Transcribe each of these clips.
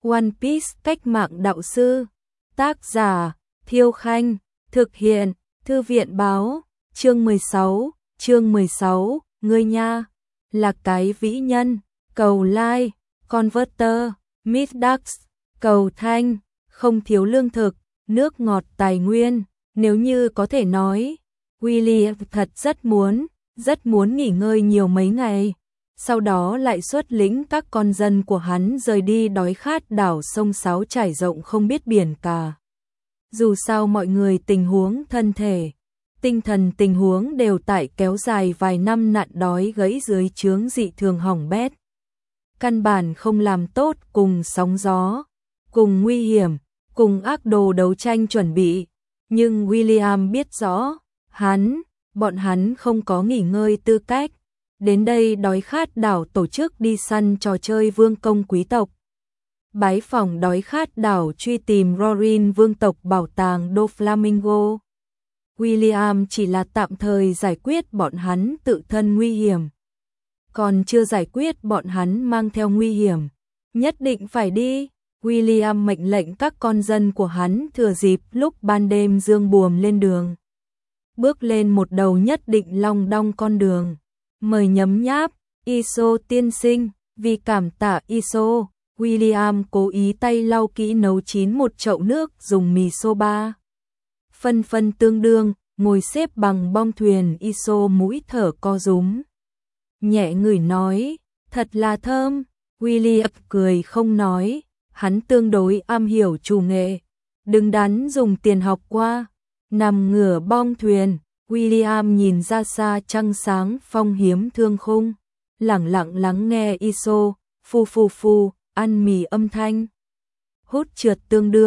One Piece cách mạng đạo sư. Tác giả Thiêu Khanh. Thực hiện Thư viện báo. Chương 16, ngươi nha, là cái vĩ nhân. Cầu like, converter, Midax, cầu thanh, không thiếu lương thực, nước ngọt tài nguyên. Nếu như có thể nói, William thật rất muốn nghỉ ngơi nhiều mấy ngày. Sau đó lại xuất lĩnh các con dân của hắn rời đi đói khát đảo sông Sáo trải rộng không biết biển cả. Dù sao mọi người tình huống thân thể, tinh thần tình huống đều tại kéo dài vài năm nạn đói gãy dưới chướng dị thường hỏng bét. Căn bản không làm tốt cùng sóng gió, cùng nguy hiểm, cùng ác đồ đấu tranh chuẩn bị. Nhưng William biết rõ, bọn hắn không có nghỉ ngơi tư cách. Đến đây đói khát đảo tổ chức đi săn trò chơi vương công quý tộc. Bái phỏng đói khát đảo truy tìm Rorin vương tộc bảo tàng Doflamingo. William chỉ là tạm thời giải quyết bọn hắn tự thân nguy hiểm. Còn chưa giải quyết bọn hắn mang theo nguy hiểm. Nhất định phải đi. William mệnh lệnh các con dân của hắn thừa dịp lúc ban đêm dương buồm lên đường. Bước lên một đầu nhất định long đong con đường. Mời nhấm nháp, Iso tiên sinh, vì cảm tạ Iso, William cố ý tay lau kỹ nấu chín một chậu nước dùng mì soba. Phân tương đương, ngồi xếp bằng bong thuyền Iso mũi thở co rúm. Nhẹ ngửi nói, thật là thơm, William cười không nói, hắn tương đối am hiểu chủ nghệ, đứng đắn dùng tiền học qua, nằm ngửa bong thuyền. William nhìn ra xa trăng sáng phong hiếm thương khung, lẳng lặng lắng nghe Iso, phu, ăn mì âm thanh. Hút trượt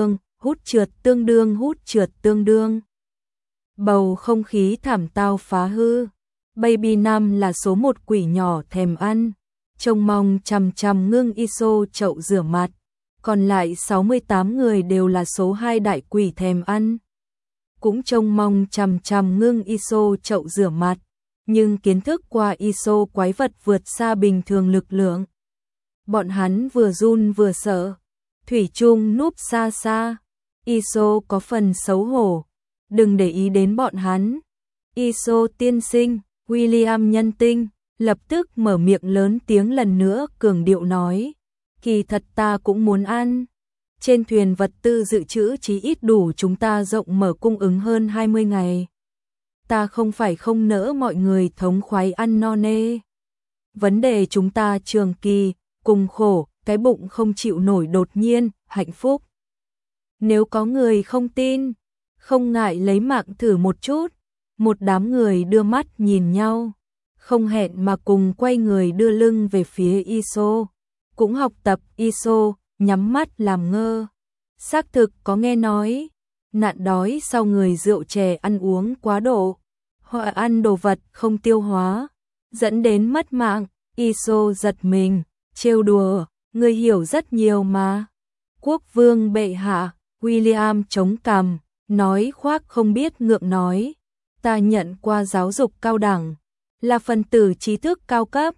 tương đương. Bầu không khí thảm tao phá hư. Baby Nam là số một quỷ nhỏ thèm ăn, trông mong chằm ngưng Iso chậu rửa mặt, còn lại 68 người đều là số 2 đại quỷ thèm ăn. Cũng trông mong chằm ngưng Iso chậu rửa mặt, nhưng kiến thức qua Iso quái vật vượt xa bình thường lực lượng. Bọn hắn vừa run vừa sợ, thủy chung núp xa. Iso có phần xấu hổ, đừng để ý đến bọn hắn. Iso tiên sinh, William nhân tinh, lập tức mở miệng lớn tiếng lần nữa cường điệu nói, kỳ thật ta cũng muốn ăn. Trên thuyền vật tư dự trữ chí ít đủ chúng ta rộng mở cung ứng hơn 20 ngày. Ta không phải không nỡ mọi người thống khoái ăn no nê. Vấn đề chúng ta trường kỳ, cùng khổ, cái bụng không chịu nổi đột nhiên, hạnh phúc. Nếu có người không tin, không ngại lấy mạng thử một chút. Một đám người đưa mắt nhìn nhau, không hẹn mà cùng quay người đưa lưng về phía Iso. Cũng học tập Iso, nhắm mắt làm ngơ. Xác thực có nghe nói, nạn đói sau người rượu chè ăn uống quá độ, họ ăn đồ vật không tiêu hóa, dẫn đến mất mạng. Iso giật mình, trêu đùa, người hiểu rất nhiều mà. Quốc vương bệ hạ, William chống cằm, nói khoác không biết ngượng nói, ta nhận qua giáo dục cao đẳng, là phần tử trí thức cao cấp.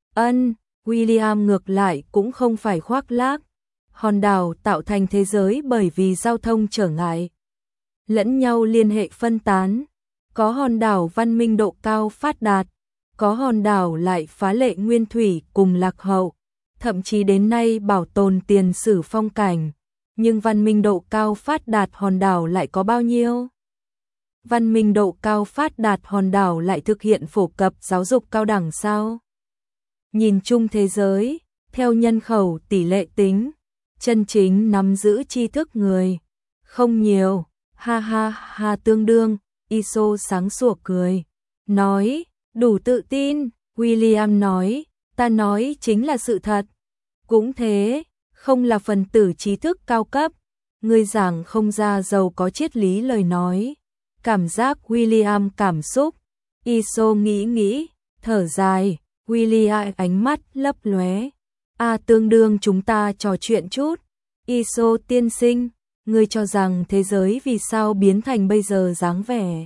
William ngược lại cũng không phải khoác lác. Hòn đảo tạo thành thế giới bởi vì giao thông trở ngại, lẫn nhau liên hệ phân tán. Có hòn đảo văn minh độ cao phát đạt, có hòn đảo lại phá lệ nguyên thủy cùng lạc hậu, thậm chí đến nay bảo tồn tiền sử phong cảnh. Nhưng văn minh độ cao phát đạt hòn đảo lại có bao nhiêu? Văn minh độ cao phát đạt hòn đảo lại thực hiện phổ cập giáo dục cao đẳng sao? Nhìn chung thế giới, theo nhân khẩu tỷ lệ tính, chân chính nắm giữ tri thức người không nhiều. Ha tương đương. Iso sáng sủa cười, nói, đủ tự tin. William nói, ta nói chính là sự thật. Cũng thế, không là phần tử trí thức cao cấp, ngươi giảng không ra giàu có triết lý lời nói. Cảm giác William cảm xúc. Iso nghĩ, thở dài. William ánh mắt lấp lóe. Tương đương chúng ta trò chuyện chút. Iso tiên sinh, ngươi cho rằng thế giới vì sao biến thành bây giờ dáng vẻ?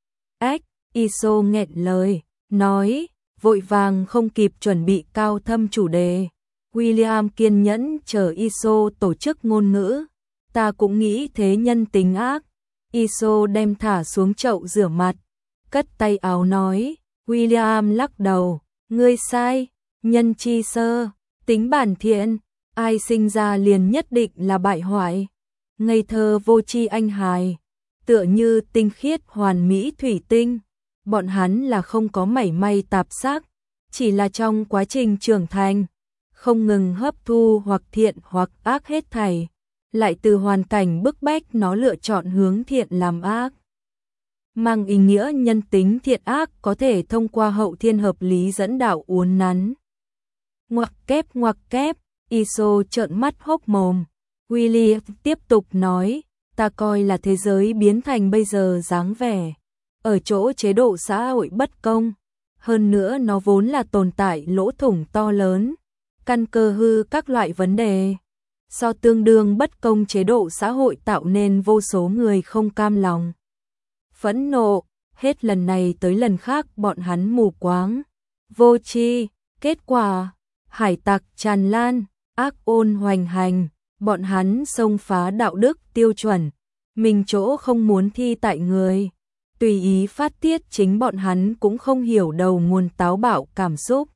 Iso nghẹn lời, nói, vội vàng không kịp chuẩn bị cao thâm chủ đề. William kiên nhẫn chờ Iso tổ chức ngôn ngữ. Ta cũng nghĩ thế, nhân tính ác. Iso đem thả xuống chậu rửa mặt, cất tay áo nói. William lắc đầu. Ngươi sai, nhân chi sơ, tính bản thiện, ai sinh ra liền nhất định là bại hoại. Ngây thơ vô tri anh hài, tựa như tinh khiết hoàn mỹ thủy tinh. Bọn hắn là không có mảy may tạp sắc, chỉ là trong quá trình trưởng thành, không ngừng hấp thu hoặc thiện hoặc ác hết thảy, lại từ hoàn cảnh bức bách nó lựa chọn hướng thiện làm ác. Mang ý nghĩa nhân tính thiện ác có thể thông qua hậu thiên hợp lý dẫn đạo uốn nắn. Ngoặc kép, Iso trợn mắt hốc mồm. William tiếp tục nói, ta coi là thế giới biến thành bây giờ dáng vẻ, ở chỗ chế độ xã hội bất công, hơn nữa nó vốn là tồn tại lỗ thủng to lớn, căn cơ hư các loại vấn đề. Do tương đương bất công chế độ xã hội tạo nên vô số người không cam lòng, phẫn nộ, hết lần này tới lần khác bọn hắn mù quáng, vô tri, kết quả, hải tặc tràn lan, ác ôn hoành hành, bọn hắn xông phá đạo đức tiêu chuẩn, mình chỗ không muốn thi tại người, tùy ý phát tiết chính bọn hắn cũng không hiểu đầu nguồn táo bạo cảm xúc.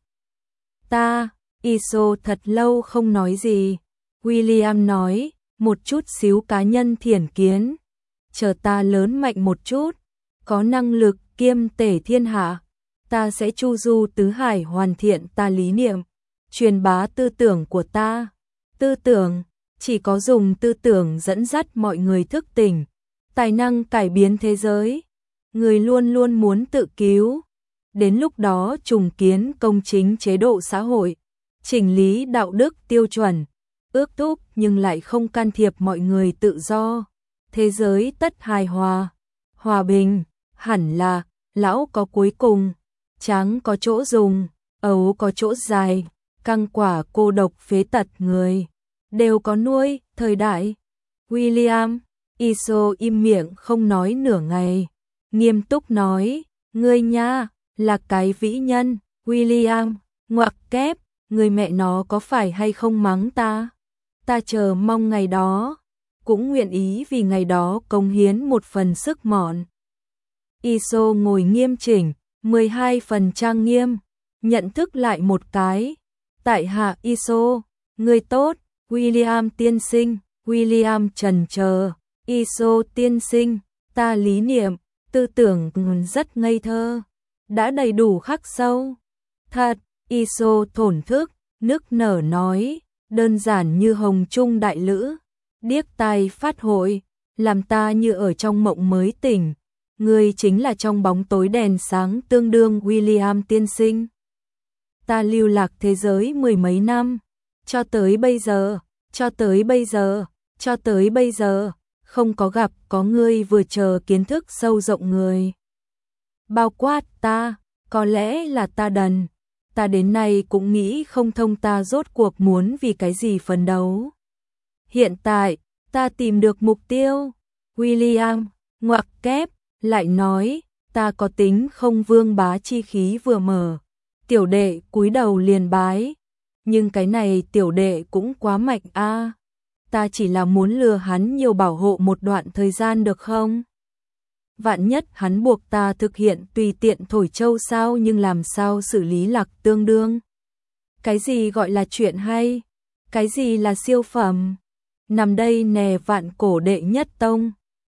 Iso thật lâu không nói gì. William nói, một chút xíu cá nhân thiển kiến, chờ ta lớn mạnh một chút, có năng lực kiêm tể thiên hạ, ta sẽ chu du tứ hải hoàn thiện ta lý niệm, truyền bá tư tưởng của ta. Tư tưởng, chỉ có dùng tư tưởng dẫn dắt mọi người thức tỉnh, tài năng cải biến thế giới. Người luôn luôn muốn tự cứu, đến lúc đó trùng kiến công chính chế độ xã hội, chỉnh lý đạo đức tiêu chuẩn, ước thúc nhưng lại không can thiệp mọi người tự do, thế giới tất hài hòa, hòa bình, hẳn là lão có cuối cùng, trắng có chỗ dùng, ấu có chỗ dài, căng quả cô độc phế tật người đều có nuôi, thời đại. William, Iso im miệng không nói nửa ngày, nghiêm túc nói, ngươi nha, là cái vĩ nhân. William, ngoặc kép, người mẹ nó có phải hay không mắng ta? Ta chờ mong ngày đó, cũng nguyện ý vì ngày đó cống hiến một phần sức mọn. Iso ngồi nghiêm chỉnh, 12 phần trang nghiêm, nhận thức lại một cái. Tại hạ Iso, người tốt. William tiên sinh. William trần chờ. Iso tiên sinh, ta lý niệm, tư tưởng rất ngây thơ, đã đầy đủ khắc sâu. Thật, Iso thổn thức, nức nở nói, đơn giản như hồng trung đại lữ, điếc tai phát hội, làm ta như ở trong mộng mới tỉnh. Ngươi chính là trong bóng tối đèn sáng tương đương William tiên sinh. Ta lưu lạc thế giới mười mấy năm, cho tới bây giờ, không có gặp có ngươi vừa chờ kiến thức sâu rộng người. Bao quát ta, có lẽ là ta đần, ta đến nay cũng nghĩ không thông ta rốt cuộc muốn vì cái gì phấn đấu. Hiện tại, ta tìm được mục tiêu. William, ngoặc kép, lại nói, ta có tính không vương bá chi khí vừa mở. Tiểu đệ cúi đầu liền bái, nhưng cái này tiểu đệ cũng quá mạnh a. Ta chỉ là muốn lừa hắn nhiều bảo hộ một đoạn thời gian được không? Vạn nhất hắn buộc ta thực hiện tùy tiện thổi châu sao, nhưng làm sao xử lý lạc tương đương? Cái gì gọi là chuyện hay? Cái gì là siêu phẩm? Nằm đây nè vạn cổ đệ nhất tông.